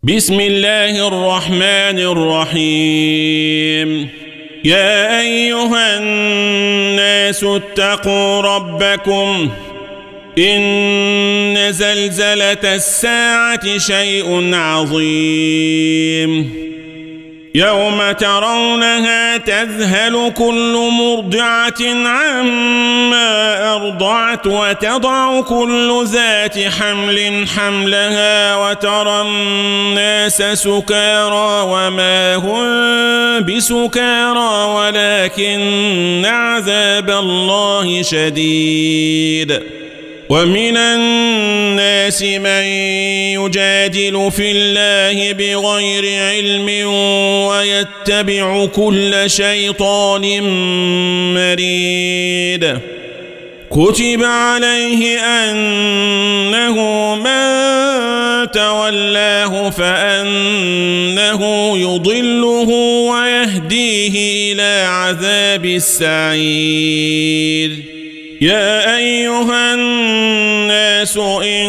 بسم الله الرحمن الرحيم يا أيها الناس اتقوا ربكم إن زلزلة الساعة شيء عظيم يوم ترونها تذهل كل مرضعة عما أرضعت وتضع كل ذات حمل حملها وترى الناس سكارى وما هم بسكارى ولكن عذاب الله شديد ومن الناس من يجادل في الله بغير علم ويتبع كل شيطان مريد كتب عليه أنه من تولاه فأنه يضله ويهديه إلى عذاب السعير يا أيها الناس إن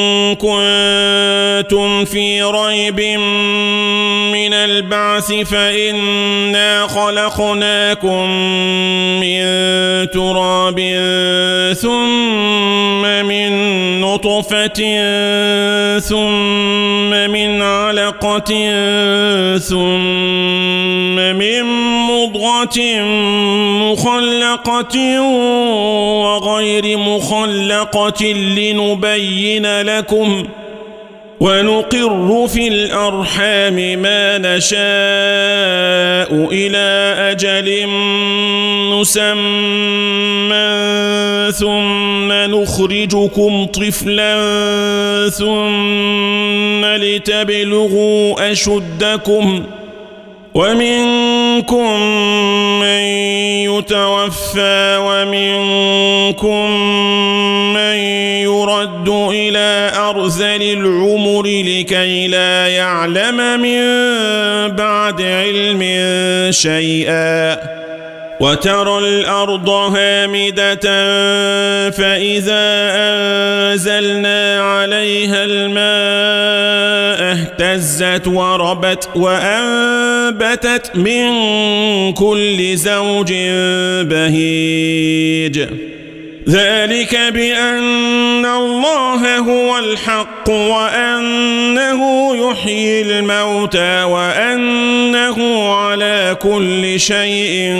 كنتم في ريب من البعث فإنا خلقناكم من تراب ثم من نطفة ثم من علقة ثم من مضغة مخلقة وغير مخلقة لنبين لكم ونقر في الأرحام ما نشاء إلى أجل مسمى ثم نخرجكم طفلا ثم لتبلغوا أشدكم ومنكم من يتوفى ومنكم من يرد إلى أرذل العمر لكي لا يعلم من بعد علم شيئا وترى الأرض هامدة فإذا أنزلنا عليها الماء اهتزت وربت وأنبتت من كل زوج بهيج ذلك بأن الله هو الحق وأنه يحيي الموتى وأنه على كل شيء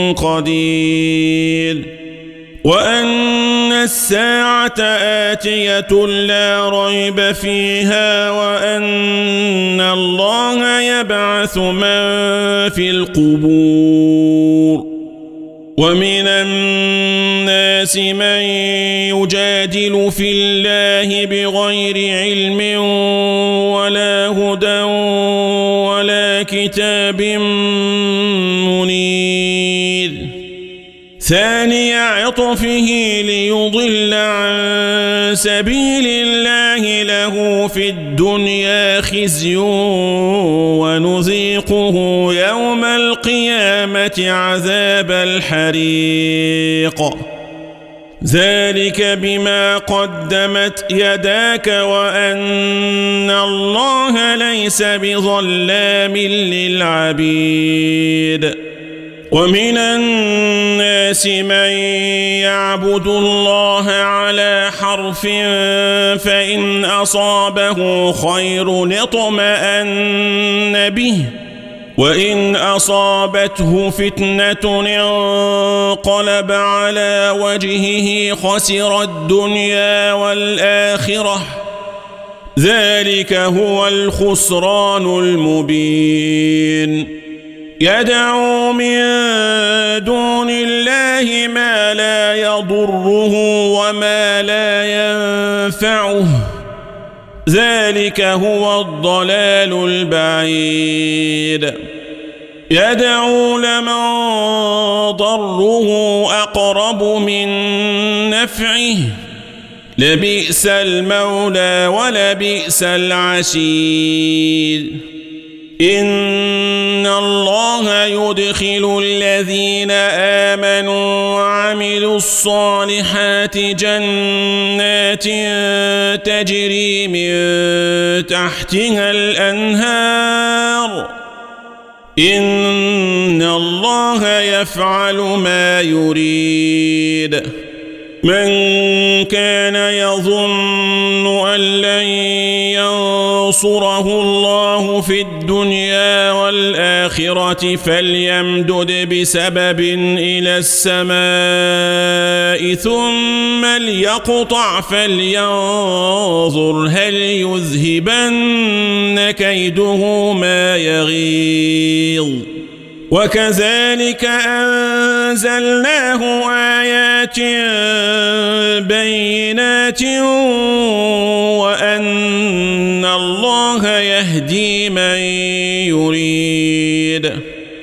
قدير وأن الساعة آتية لا ريب فيها وأن الله يبعث من في القبور ومن الناس من يجادل في الله بغير علم ولا هدى ولا كتاب منير ثاني عطفه ليضل عن سبيل الله له في الدنيا خزي ونذيقه يوم القيامة عذاب الحريق ذلك بما قدمت يداك وأن الله ليس بظلام للعبيد ومن الناس من يعبد الله على حرف فإن أصابه خير اطمأن به وإن أصابته فتنة انقلب على وجهه خسر الدنيا والآخرة ذلك هو الخسران المبين يدعو من دون الله ما لا يضره وما لا ينفعه ذلك هو الضلال البعيد يدعو لمن ضره أقرب من نفعه لبئس المولى ولبئس العشير إن الله يدخل الذين آمنوا وعملوا الصالحات جنات تجري من تحتها الأنهار إن الله يفعل ما يريد من كان يظن أن لن ينصره الله في الدنيا والآخرة فليمدد بسبب إلى السماء ثم ليقطع فلينظر هل يذهبن كيده ما يغيظ وكذلك أنزلناه آيات بينات وأن الله يهدي من يريد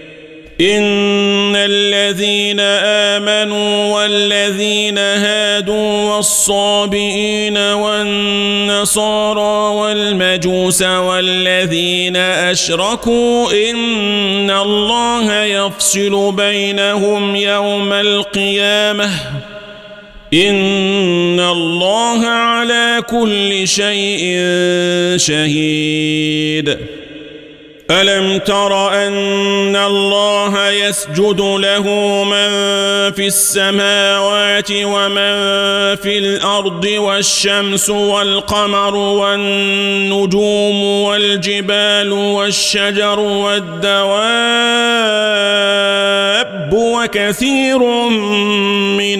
إن الذين آمنوا والذين هادوا والصابئين والنصارى والمجوس والذين أشركوا إن الله يفصل بينهم يوم القيامة إن الله على كل شيء شهيد ألم تر أن الله يسجد له من في السماوات ومن في الأرض والشمس والقمر والنجوم والجبال والشجر والدواب وكثير من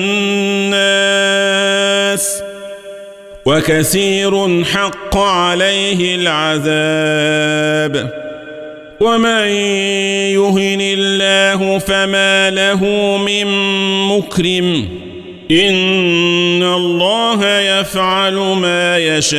الناس وكثير حق عليه العذاب ومن يهن الله فما له من مكرم إن الله يفعل ما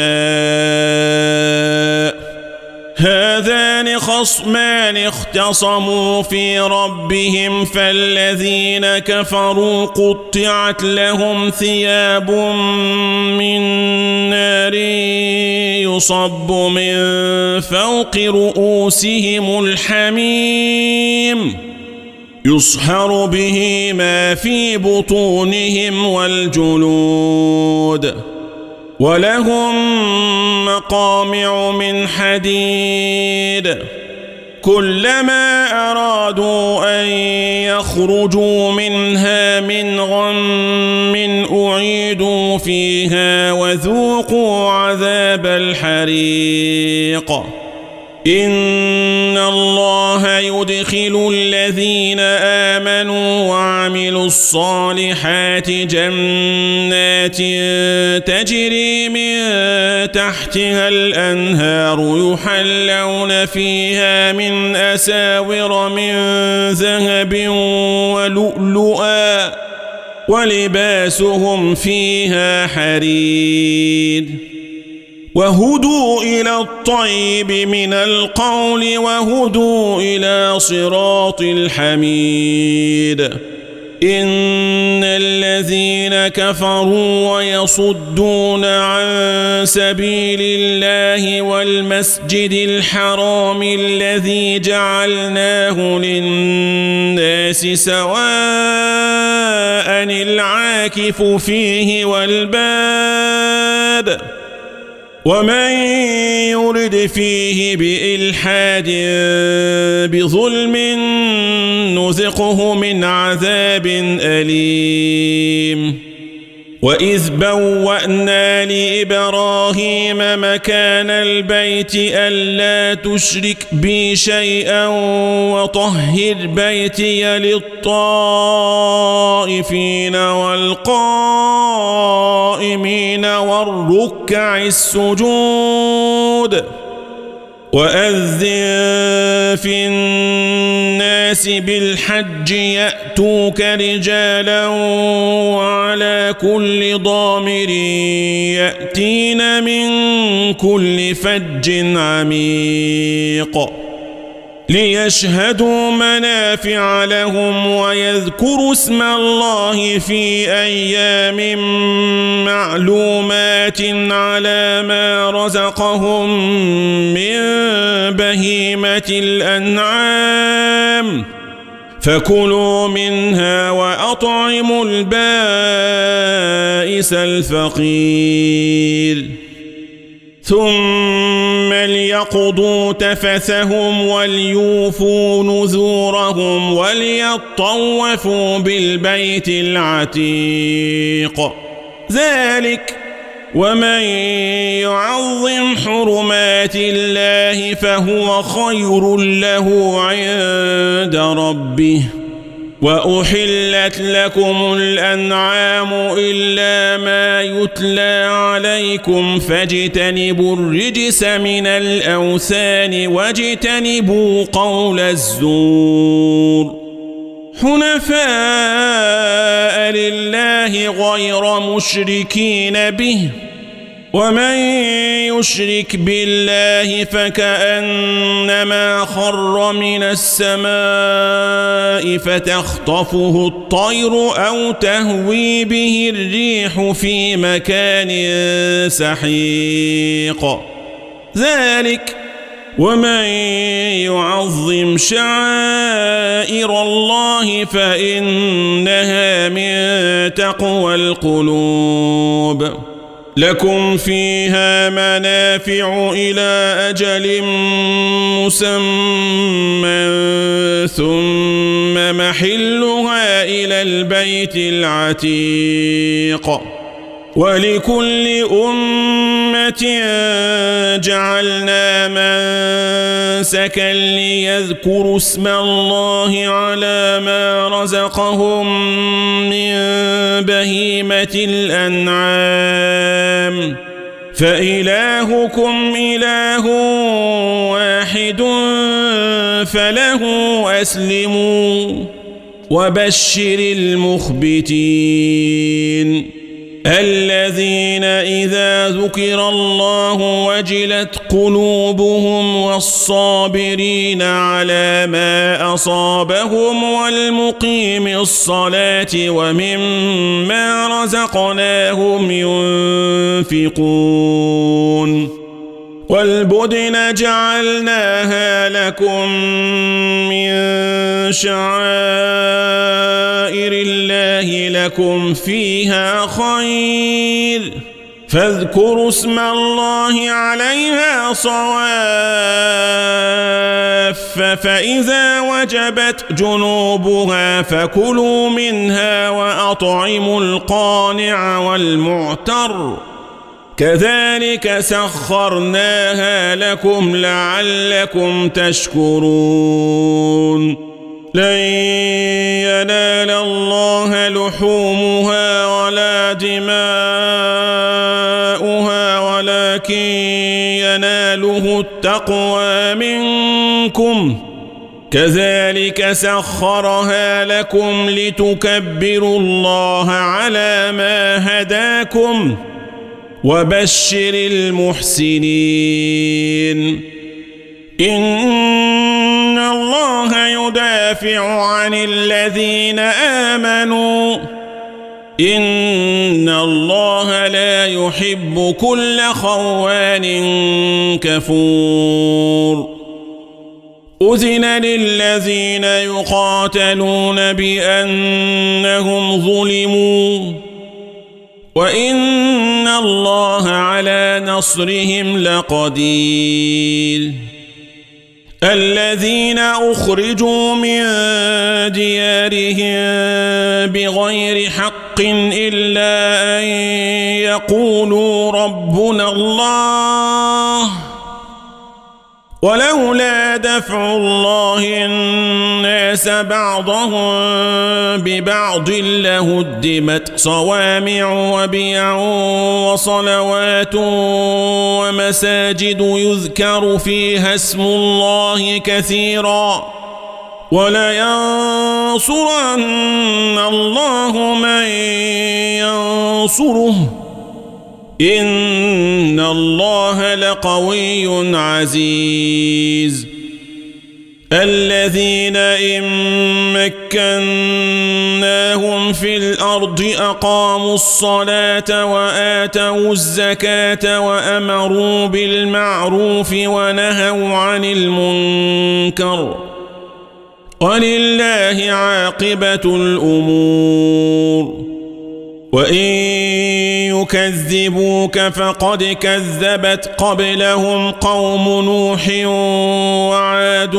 يشاء هذان خصمان اختصموا في ربهم فالذين كفروا قطعت لهم ثياب من نار يصب من فوق رؤوسهم الحميم يصهر به ما في بطونهم والجلود ولهم مقامع من حديد كلما أرادوا أن يخرجوا منها من غم أعيدوا فيها وذوقوا عذاب الحريق إن الله يدخل الذين آمنوا وعملوا الصالحات جنات تجري من تحتها الأنهار يحلون فيها من أساور من ذهب ولؤلؤا ولباسهم فيها حرير وهدوا إلى الطيب من القول وهدوا إلى صراط الحميد إن الذين كفروا ويصدون عن سبيل الله والمسجد الحرام الذي جعلناه للناس سواء العاكف فيه والباد ومن يرد فيه بإلحاد بظلم نذقه من عذاب أليم وإذ بوأنا لإبراهيم مكان البيت ألا تشرك بي شيئا وطهر بيتي للطائفين والقائمين والركع السجود وأذن في الناس بالحج يأتوك رجالا وعلى كل ضامر يأتين من كل فج عميق ليشهدوا منافع لهم ويذكروا اسم الله في أيام معلومات على ما رزقهم من بهيمة الأنعام فكلوا منها وأطعموا البائس الفقير ثم ليقضوا تفثهم وليوفوا نذورهم وليطوفوا بالبيت العتيق ذلك ومن يعظم حرمات الله فهو خير له عند ربه وأحلت لكم الأنعام إلا ما يتلى عليكم فاجتنبوا الرجس من الأوثان واجتنبوا قول الزور حنفاء لله غير مشركين به ومن يشرك بالله فكأنما خر من السماء فتخطفه الطير أو تهوي به الريح في مكان سحيق ذلك ومن يعظم شعائر الله فإنها من تقوى القلوب لكم فيها منافع إلى أجل مسمى ثم محلها إلى البيت العتيق ولكل أمة جعلنا منسكا ليذكروا اسم الله على ما رزقهم من بهيمة الأنعام فإلهكم إله واحد فله أسلموا وبشر المخبتين الذين إذا ذكر الله وجلت قلوبهم والصابرين على ما أصابهم والمقيم الصلاة ومما رزقناهم ينفقون والبدن جعلناها لكم من شعائر الله لكم فيها خير فاذكروا اسم الله عليها صواف فإذا وجبت جنوبها فكلوا منها وأطعموا القانع والمعتر كذلك سخرناها لكم لعلكم تشكرون لن ينال الله لحومها ولا دماؤها ولكن يناله التقوى منكم كذلك سخرها لكم لتكبروا الله على ما هداكم وبشر المحسنين إن الله يدافع عن الذين آمنوا إن الله لا يحب كل خوان كفور أذن للذين يقاتلون بأنهم ظلموا وإن الله على نصرهم لقدير الذين أخرجوا من ديارهم بغير حق إلا أن يقولوا ربنا الله ولولا دفع الله الناس بعضهم ببعض لهدمت صوامع وبيع وصلوات ومساجد يذكر فيها اسم الله كثيرا ولينصرن الله من ينصره إن الله لقوي عزيز الذين إن مكناهم في الأرض أقاموا الصلاة وآتوا الزكاة وأمروا بالمعروف ونهوا عن المنكر ولله عاقبة الأمور وإن يكذبوك فقد كذبت قبلهم قوم نوح وعاد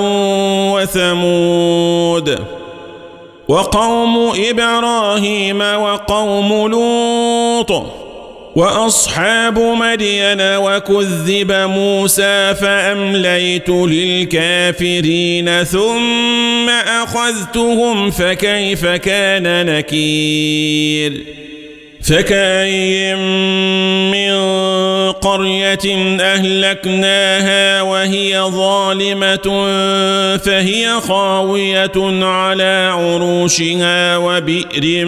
وثمود وقوم إبراهيم وقوم لوط وأصحاب مدين وكذب موسى فأمليت للكافرين ثم أخذتهم فكيف كان نكير فكأين من قرية أهلكناها وهي ظالمة فهي خاوية على عروشها وبئر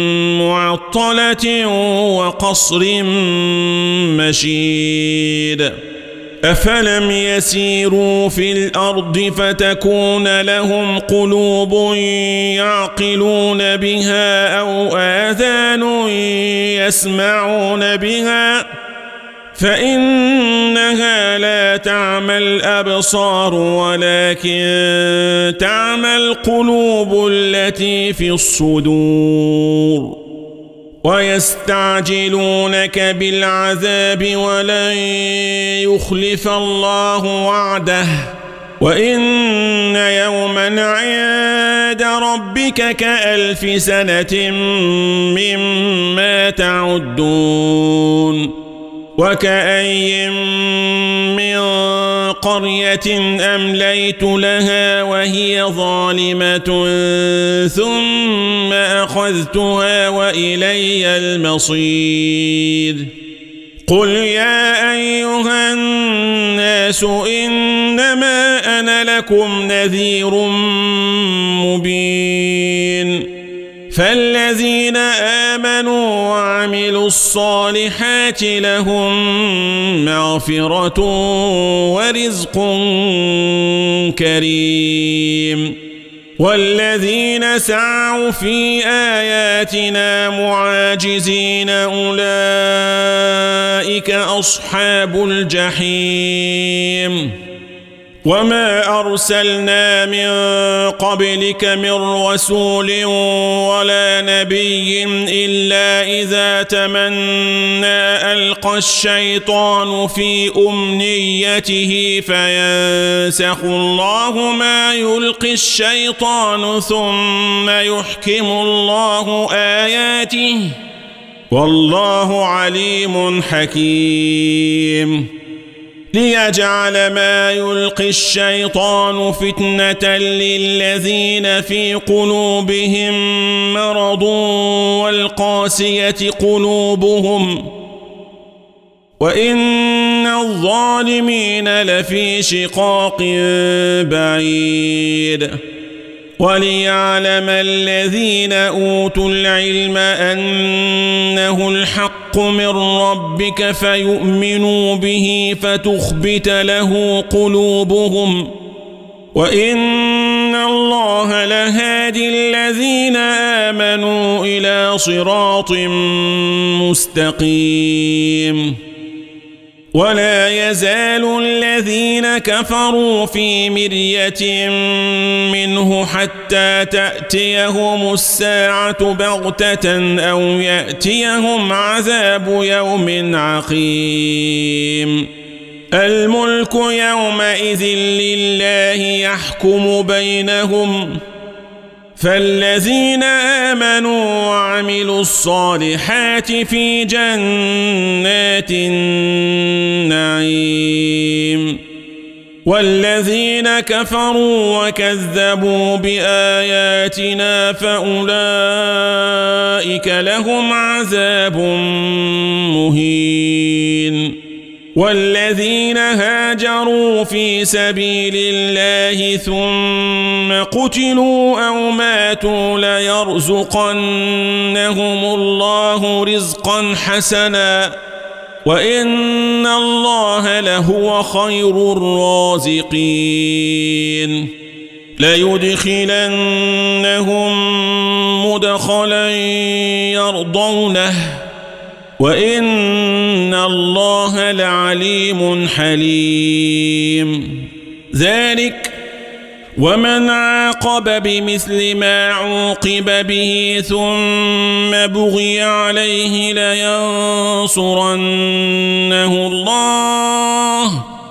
معطلة وقصر مشيد أفلم يسيروا في الأرض فتكون لهم قلوب يعقلون بها أو آذان يسمعون بها فإنها لا تعمى الأبصار ولكن تعمى القلوب التي في الصدور ويستعجلونك بالعذاب ولن يخلف الله وعده وإن يوما عند ربك كألف سنة مما تعدون وكأين من قرية أمليت لها وهي ظالمة ثم أخذتها وإلي المصير قل يا أيها الناس إنما أنا لكم نذير مبين فالذين آمنوا وعملوا الصالحات لهم مغفرة ورزق كريم والذين سعوا في آياتنا معاجزين أولئك أصحاب الجحيم وما أرسلنا من قبلك من رسول ولا نبي إلا إذا تمنى ألقى الشيطان في أمنيته فينسخ الله ما يلقي الشيطان ثم يحكم الله آياته والله عليم حكيم ليجعل ما يلقي الشيطان فتنة للذين في قلوبهم مرض والقاسية قلوبهم وإن الظالمين لفي شقاق بعيد وليعلم الذين أوتوا العلم أنه الحق من ربك فيؤمنوا به فتخبت له قلوبهم وإن الله لهادي الذين آمنوا إلى صراط مستقيم ولا يزال الذين كفروا في مرية منه حتى تأتيهم الساعة بغتة أو يأتيهم عذاب يوم عقيم الملك يومئذ لله يحكم بينهم فالذين آمنوا وعملوا الصالحات في جنات النعيم والذين كفروا وكذبوا بآياتنا فأولئك لهم عذاب مهين والذين هاجروا في سبيل الله ثم قتلوا أو ماتوا ليرزقنهم الله رزقا حسنا وإن الله لهو خير الرازقين ليدخلنهم مدخلا يرضونه وإن الله لعليم حليم ذلك ومن عاقب بمثل ما عوقب به ثم بغي عليه لينصرنه الله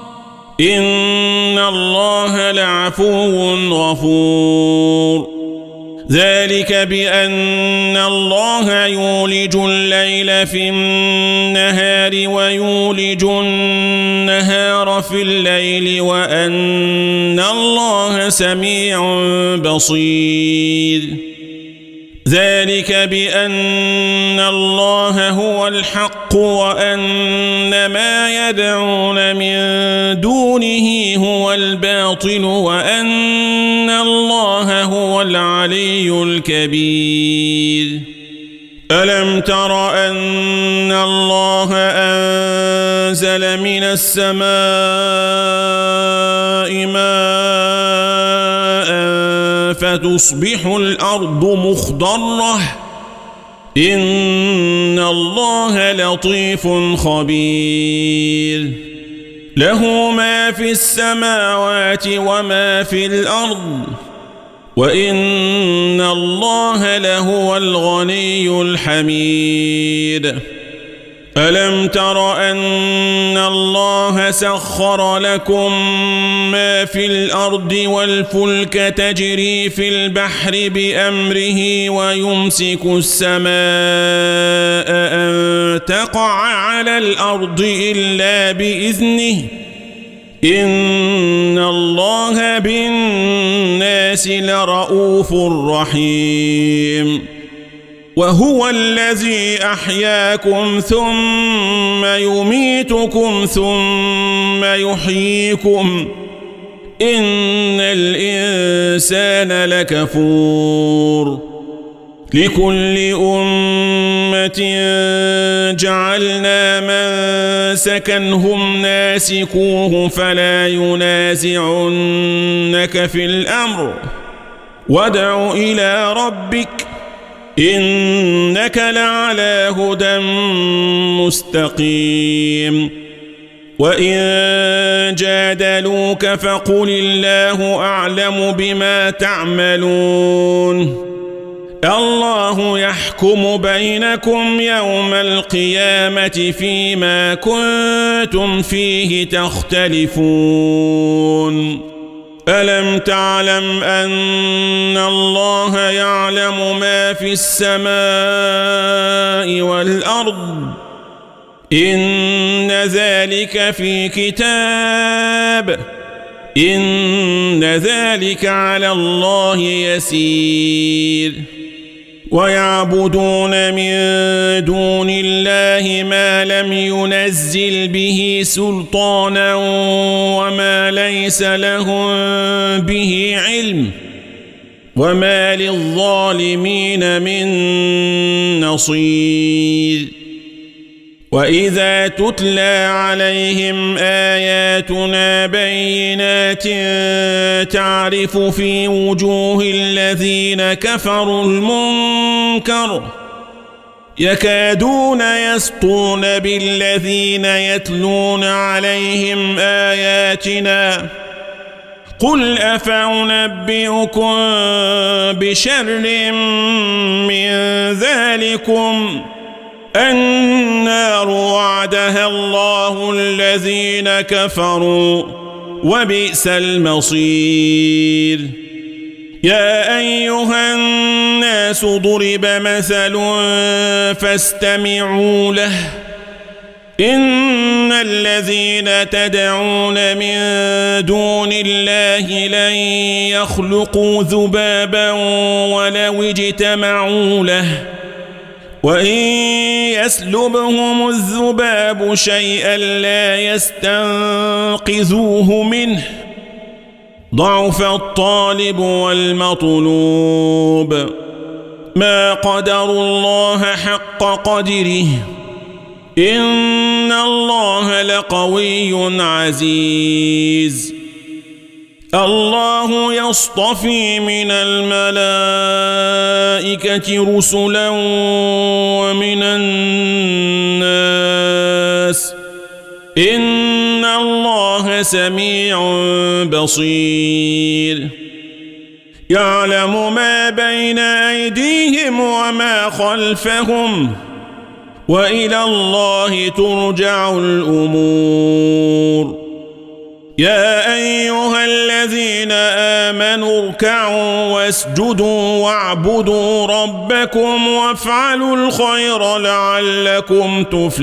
إن الله لعفو غفور ذلك بأن الله يولج الليل في النهار ويولج النهار في الليل وأن الله سميع بصير ذلك بأن الله هو الحق وأن ما يدعون من دونه هو الباطل وأن الله هو العلي الكبير ألم تر أن الله أنزل من السماء ماء فتصبح الأرض مخضرة إن الله لطيف خبير له ما في السماوات وما في الأرض وإن الله لهو الغني الحميد ألم تر أن الله سخر لكم ما في الأرض والفلك تجري في البحر بأمره ويمسك السماء أن تقع على الأرض إلا بإذنه إن الله بالناس لرؤوف رحيم وهو الذي أحياكم ثم يميتكم ثم يحييكم إن الإنسان لكفور لكل أمة جعلنا منسكا هم ناسكوه فلا ينازعنك في الأمر وادع إلى ربك إنك لعلى هدى مستقيم وإن جادلوك فقل الله أعلم بما تعملون الله يحكم بينكم يوم القيامة فيما كنتم فيه تختلفون ألم تعلم أن الله يعلم ما في السماء والأرض إن ذلك في كتاب إن ذلك على الله يسير ويعبدون من دون الله ما لم ينزل به سلطانا وما ليس لهم به علم وما للظالمين من نصير وإذا تتلى عليهم آياتنا بينات تعرف في وجوه الذين كفروا المنكر يكادون يسطون بالذين يتلون عليهم آياتنا قل أفأنبئكم بشر من ذلكم النار وعدها الله الذين كفروا وبئس المصير يا أيها الناس ضرب مثل فاستمعوا له إن الذين تدعون من دون الله لن يخلقوا ذبابا ولو اجتمعوا له وإن يسلبهم الذباب شيئا لا يستنقذوه منه ضعف الطالب والمطلوب ما قدروا الله حق قدره إن الله لقوي عزيز الله يصطفي من الملائكة رسلا ومن الناس إن الله سميع بصير يعلم ما بين أيديهم وما خلفهم وإلى الله ترجع الأمور يا أيها الذين آمنوا اركعوا واسجدوا واعبدوا ربكم وافعلوا الخير لعلكم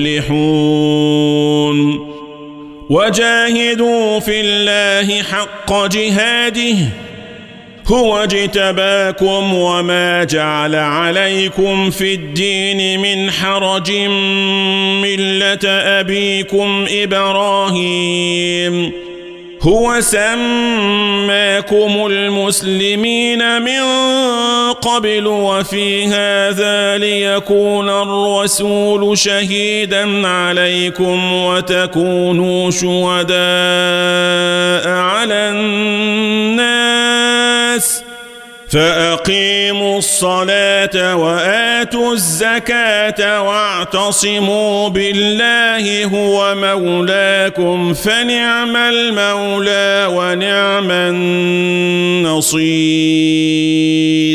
تفلحون وجاهدوا في الله حق جهاده هو اجتباكم وما جعل عليكم في الدين من حرج ملة أبيكم إبراهيم هو سماكم المسلمين من قبل وفي هذا ليكون الرسول شهيدا عليكم وتكونوا شهداء على الناس فأقيموا الصلاة وآتوا الزكاة واعتصموا بالله هو مولاكم فنعم المولى ونعم النصير.